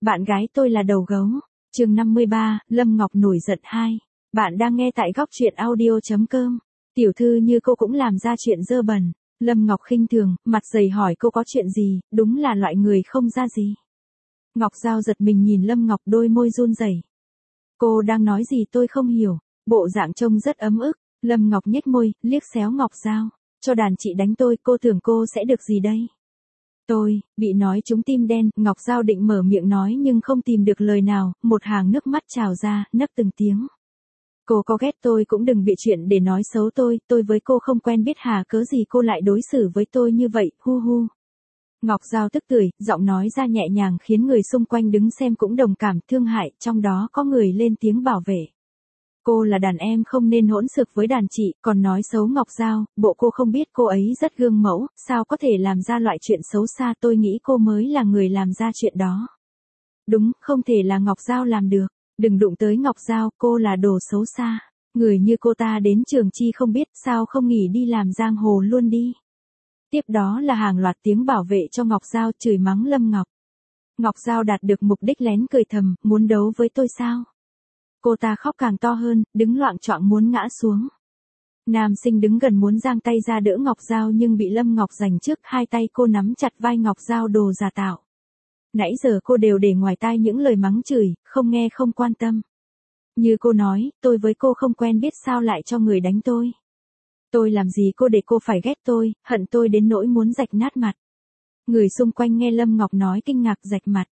Bạn gái tôi là đầu gấu. Chương 53, Lâm Ngọc nổi giận 2. Bạn đang nghe tại góc truyện audio.com. Tiểu thư như cô cũng làm ra chuyện dơ bẩn. Lâm Ngọc khinh thường, mặt dày hỏi cô có chuyện gì, đúng là loại người không ra gì. Ngọc Giao giật mình nhìn Lâm Ngọc, đôi môi run rẩy. Cô đang nói gì tôi không hiểu, bộ dạng trông rất ấm ức. Lâm Ngọc nhếch môi, liếc xéo Ngọc Giao. Cho đàn chị đánh tôi, cô tưởng cô sẽ được gì đây? Tôi, bị nói trúng tim đen, Ngọc Giao định mở miệng nói nhưng không tìm được lời nào, một hàng nước mắt trào ra, nấc từng tiếng. Cô có ghét tôi cũng đừng bịa chuyện để nói xấu tôi với cô không quen biết hà cớ gì cô lại đối xử với tôi như vậy, hu hu. Ngọc Giao tức tưởi, giọng nói ra nhẹ nhàng khiến người xung quanh đứng xem cũng đồng cảm thương hại, trong đó có người lên tiếng bảo vệ. Cô là đàn em không nên hỗn xược với đàn chị, còn nói xấu Ngọc Giao, bộ cô không biết cô ấy rất gương mẫu, sao có thể làm ra loại chuyện xấu xa, tôi nghĩ cô mới là người làm ra chuyện đó. Đúng, không thể là Ngọc Giao làm được, đừng đụng tới Ngọc Giao, cô là đồ xấu xa. Người như cô ta đến trường chi không biết, sao không nghỉ đi làm giang hồ luôn đi. Tiếp đó là hàng loạt tiếng bảo vệ cho Ngọc Giao chửi mắng Lâm Ngọc. Ngọc Giao đạt được mục đích lén cười thầm, muốn đấu với tôi sao? Cô ta khóc càng to hơn, đứng loạng choạng muốn ngã xuống. Nam sinh đứng gần muốn giang tay ra đỡ Ngọc Giao nhưng bị Lâm Ngọc giành trước, hai tay cô nắm chặt vai Ngọc Giao, đồ giả tạo. Nãy giờ cô đều để ngoài tai những lời mắng chửi, không nghe không quan tâm. Như cô nói, tôi với cô không quen biết sao lại cho người đánh tôi. Tôi làm gì cô để cô phải ghét tôi, hận tôi đến nỗi muốn rạch nát mặt. Người xung quanh nghe Lâm Ngọc nói kinh ngạc, rạch mặt.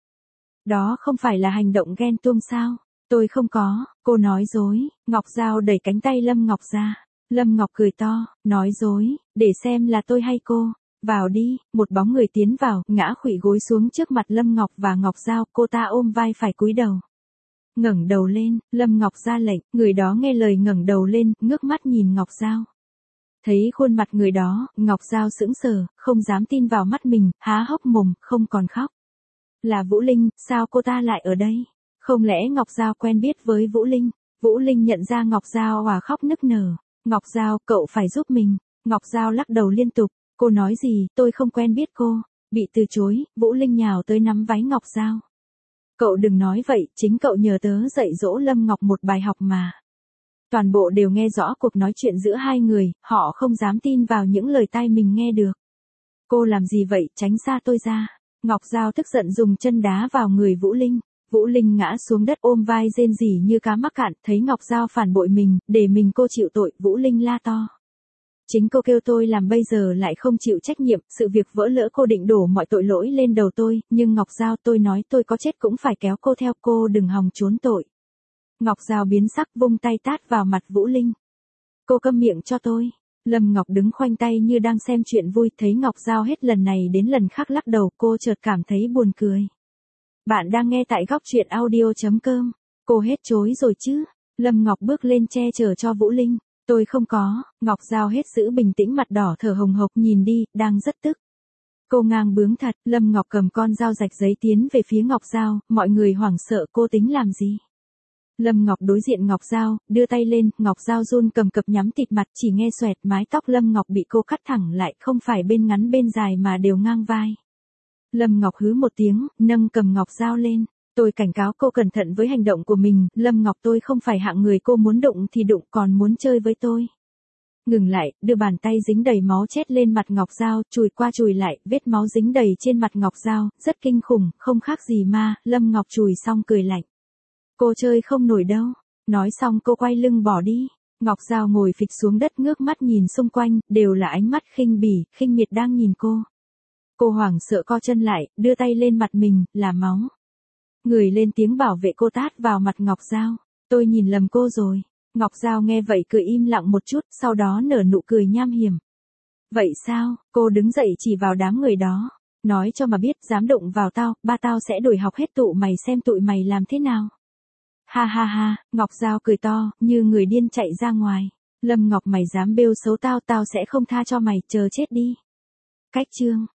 Đó không phải là hành động ghen tuông sao? Tôi không có, cô nói dối. Ngọc Giao đẩy cánh tay Lâm Ngọc ra. Lâm Ngọc cười to, nói dối, để xem là tôi hay cô. Vào đi, một bóng người tiến vào, ngã khuỵu gối xuống trước mặt Lâm Ngọc và Ngọc Giao, cô ta ôm vai phải cúi đầu. Ngẩng đầu lên, Lâm Ngọc ra lệnh, người đó nghe lời ngẩng đầu lên, ngước mắt nhìn Ngọc Giao. Thấy khuôn mặt người đó, Ngọc Giao sững sờ, không dám tin vào mắt mình, há hốc mồm, không còn khóc. Là Vũ Linh, sao cô ta lại ở đây? Không lẽ Ngọc Giao quen biết với Vũ Linh? Vũ Linh nhận ra Ngọc Giao và khóc nức nở. Ngọc Giao, cậu phải giúp mình. Ngọc Giao lắc đầu liên tục. Cô nói gì, tôi không quen biết cô. Bị từ chối, Vũ Linh nhào tới nắm váy Ngọc Giao. Cậu đừng nói vậy, chính cậu nhờ tớ dạy dỗ Lâm Ngọc một bài học mà. Toàn bộ đều nghe rõ cuộc nói chuyện giữa hai người, họ không dám tin vào những lời tai mình nghe được. Cô làm gì vậy, tránh xa tôi ra. Ngọc Giao tức giận dùng chân đá vào người Vũ Linh. Vũ Linh ngã xuống đất ôm vai rên rỉ như cá mắc cạn, thấy Ngọc Giao phản bội mình, để mình cô chịu tội, Vũ Linh la to. Chính cô kêu tôi làm bây giờ lại không chịu trách nhiệm, sự việc vỡ lỡ cô định đổ mọi tội lỗi lên đầu tôi, nhưng Ngọc Giao tôi nói tôi có chết cũng phải kéo cô theo, cô đừng hòng trốn tội. Ngọc Giao biến sắc vung tay tát vào mặt Vũ Linh. Cô câm miệng cho tôi. Lâm Ngọc đứng khoanh tay như đang xem chuyện vui, thấy Ngọc Giao hết lần này đến lần khác lắc đầu, cô chợt cảm thấy buồn cười. Bạn đang nghe tại góc truyện audio.com. Cô hết chối rồi chứ? Lâm Ngọc bước lên che chở cho Vũ Linh. Tôi không có. Ngọc Giao hết giữ bình tĩnh, mặt đỏ thở hồng hộc, nhìn đi, đang rất tức. Cô ngang bướng thật. Lâm Ngọc cầm con dao rạch giấy tiến về phía Ngọc Giao, mọi người hoảng sợ, cô tính làm gì? Lâm Ngọc đối diện Ngọc Giao, đưa tay lên, Ngọc Giao run cầm cập nhắm tịt mặt, chỉ nghe xoẹt, mái tóc Lâm Ngọc bị cô cắt thẳng lại, không phải bên ngắn bên dài mà đều ngang vai. Lâm Ngọc hứ một tiếng, nâng cầm Ngọc Giao lên. Tôi cảnh cáo cô cẩn thận với hành động của mình, Lâm Ngọc tôi không phải hạng người cô muốn đụng thì đụng, còn muốn chơi với tôi. Ngừng lại, đưa bàn tay dính đầy máu chét lên mặt Ngọc Giao, chùi qua chùi lại, vết máu dính đầy trên mặt Ngọc Giao, rất kinh khủng, không khác gì ma, Lâm Ngọc chùi xong cười lạnh. Cô chơi không nổi đâu. Nói xong cô quay lưng bỏ đi. Ngọc Giao ngồi phịch xuống đất ngước mắt nhìn xung quanh, đều là ánh mắt khinh bỉ, khinh miệt đang nhìn cô. Cô hoảng sợ co chân lại, đưa tay lên mặt mình, là máu. Người lên tiếng bảo vệ cô tát vào mặt Ngọc Giao. Tôi nhìn lầm cô rồi. Ngọc Giao nghe vậy cười im lặng một chút, sau đó nở nụ cười nham hiểm. Vậy sao? Cô đứng dậy chỉ vào đám người đó. Nói cho mà biết, dám đụng vào tao, ba tao sẽ đuổi học hết tụi mày xem tụi mày làm thế nào. Ha ha ha, Ngọc Giao cười to, như người điên chạy ra ngoài. Lâm Ngọc mày dám bêu xấu tao, tao sẽ không tha cho mày, chờ chết đi. Cách chương.